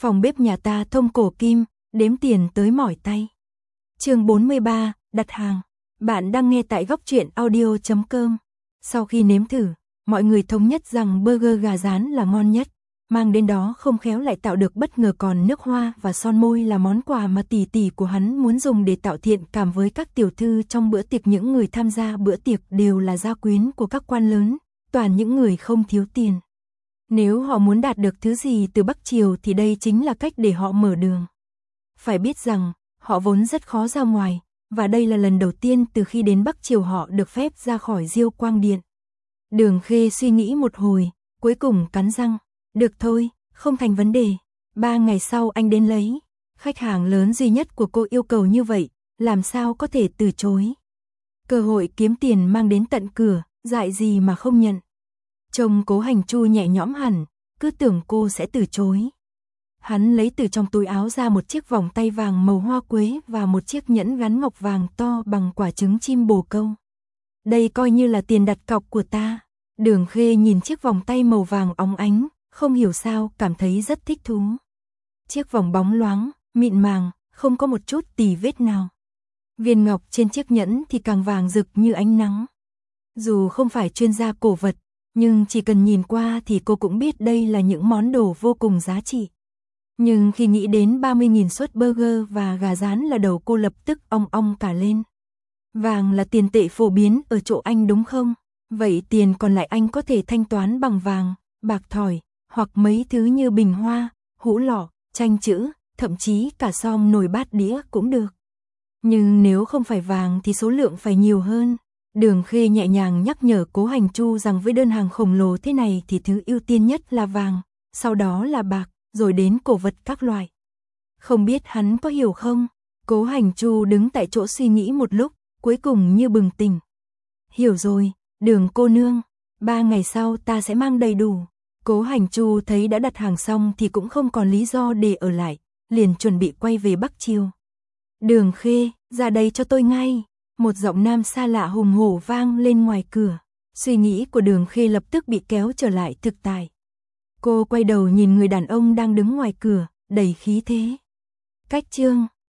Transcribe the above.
Phòng bếp nhà ta thông cổ kim, đếm tiền tới mỏi tay. Chương 43, đặt hàng. Bạn đang nghe tại góc truyện audio.com. Sau khi nếm thử, mọi người thống nhất rằng burger gà rán là ngon nhất. Mang đến đó không khéo lại tạo được bất ngờ, còn nước hoa và son môi là món quà mà tỷ tỷ của hắn muốn dùng để tạo thiện cảm với các tiểu thư trong bữa tiệc. Những người tham gia bữa tiệc đều là gia quyến của các quan lớn, toàn những người không thiếu tiền. Nếu họ muốn đạt được thứ gì từ Bắc Triều thì đây chính là cách để họ mở đường. Phải biết rằng, họ vốn rất khó ra ngoài, và đây là lần đầu tiên từ khi đến Bắc Triều họ được phép ra khỏi Diêu Quang Điện. Đường Khê suy nghĩ một hồi, cuối cùng cắn răng. Được thôi, không thành vấn đề. 3 ngày sau anh đến lấy. Khách hàng lớn duy nhất của cô yêu cầu như vậy, làm sao có thể từ chối. Cơ hội kiếm tiền mang đến tận cửa, dại gì mà không nhận. Trông Cố Hành Chu nhẹ nhõm hẳn, cứ tưởng cô sẽ từ chối. Hắn lấy từ trong túi áo ra một chiếc vòng tay vàng màu hoa quế và một chiếc nhẫn gắn ngọc vàng to bằng quả trứng chim bồ câu. Đây coi như là tiền đặt cọc của ta. Đường Khê nhìn chiếc vòng tay màu vàng óng ánh, không hiểu sao cảm thấy rất thích thú. Chiếc vòng bóng loáng, mịn màng, không có một chút tì vết nào. Viên ngọc trên chiếc nhẫn thì càng vàng rực như ánh nắng. Dù không phải chuyên gia cổ vật, nhưng chỉ cần nhìn qua thì cô cũng biết đây là những món đồ vô cùng giá trị. Nhưng khi nghĩ đến 30.000 suất burger và gà rán là đầu cô lập tức ong ong cả lên. Vàng là tiền tệ phổ biến ở chỗ anh đúng không? Vậy tiền còn lại anh có thể thanh toán bằng vàng, bạc thỏi, hoặc mấy thứ như bình hoa, hũ lọ, tranh chữ, thậm chí cả som nồi bát đĩa cũng được. Nhưng nếu không phải vàng thì số lượng phải nhiều hơn. Đường Khê nhẹ nhàng nhắc nhở Cố Hành Chu rằng với đơn hàng khổng lồ thế này thì thứ ưu tiên nhất là vàng, sau đó là bạc, rồi đến cổ vật các loại. Không biết hắn có hiểu không? Cố Hành Chu đứng tại chỗ suy nghĩ một lúc, cuối cùng như bừng tỉnh. Hiểu rồi, Đường cô nương, 3 ngày sau ta sẽ mang đầy đủ. Cố Hành Chu thấy đã đặt hàng xong thì cũng không còn lý do để ở lại, liền chuẩn bị quay về Bắc Triều. Đường Khê, ra đây cho tôi ngay. Một giọng nam xa lạ hùng hổ vang lên ngoài cửa. Suy nghĩ của Đường Khê lập tức bị kéo trở lại thực tại. Cô quay đầu nhìn người đàn ông đang đứng ngoài cửa, đầy khí thế. Cách chương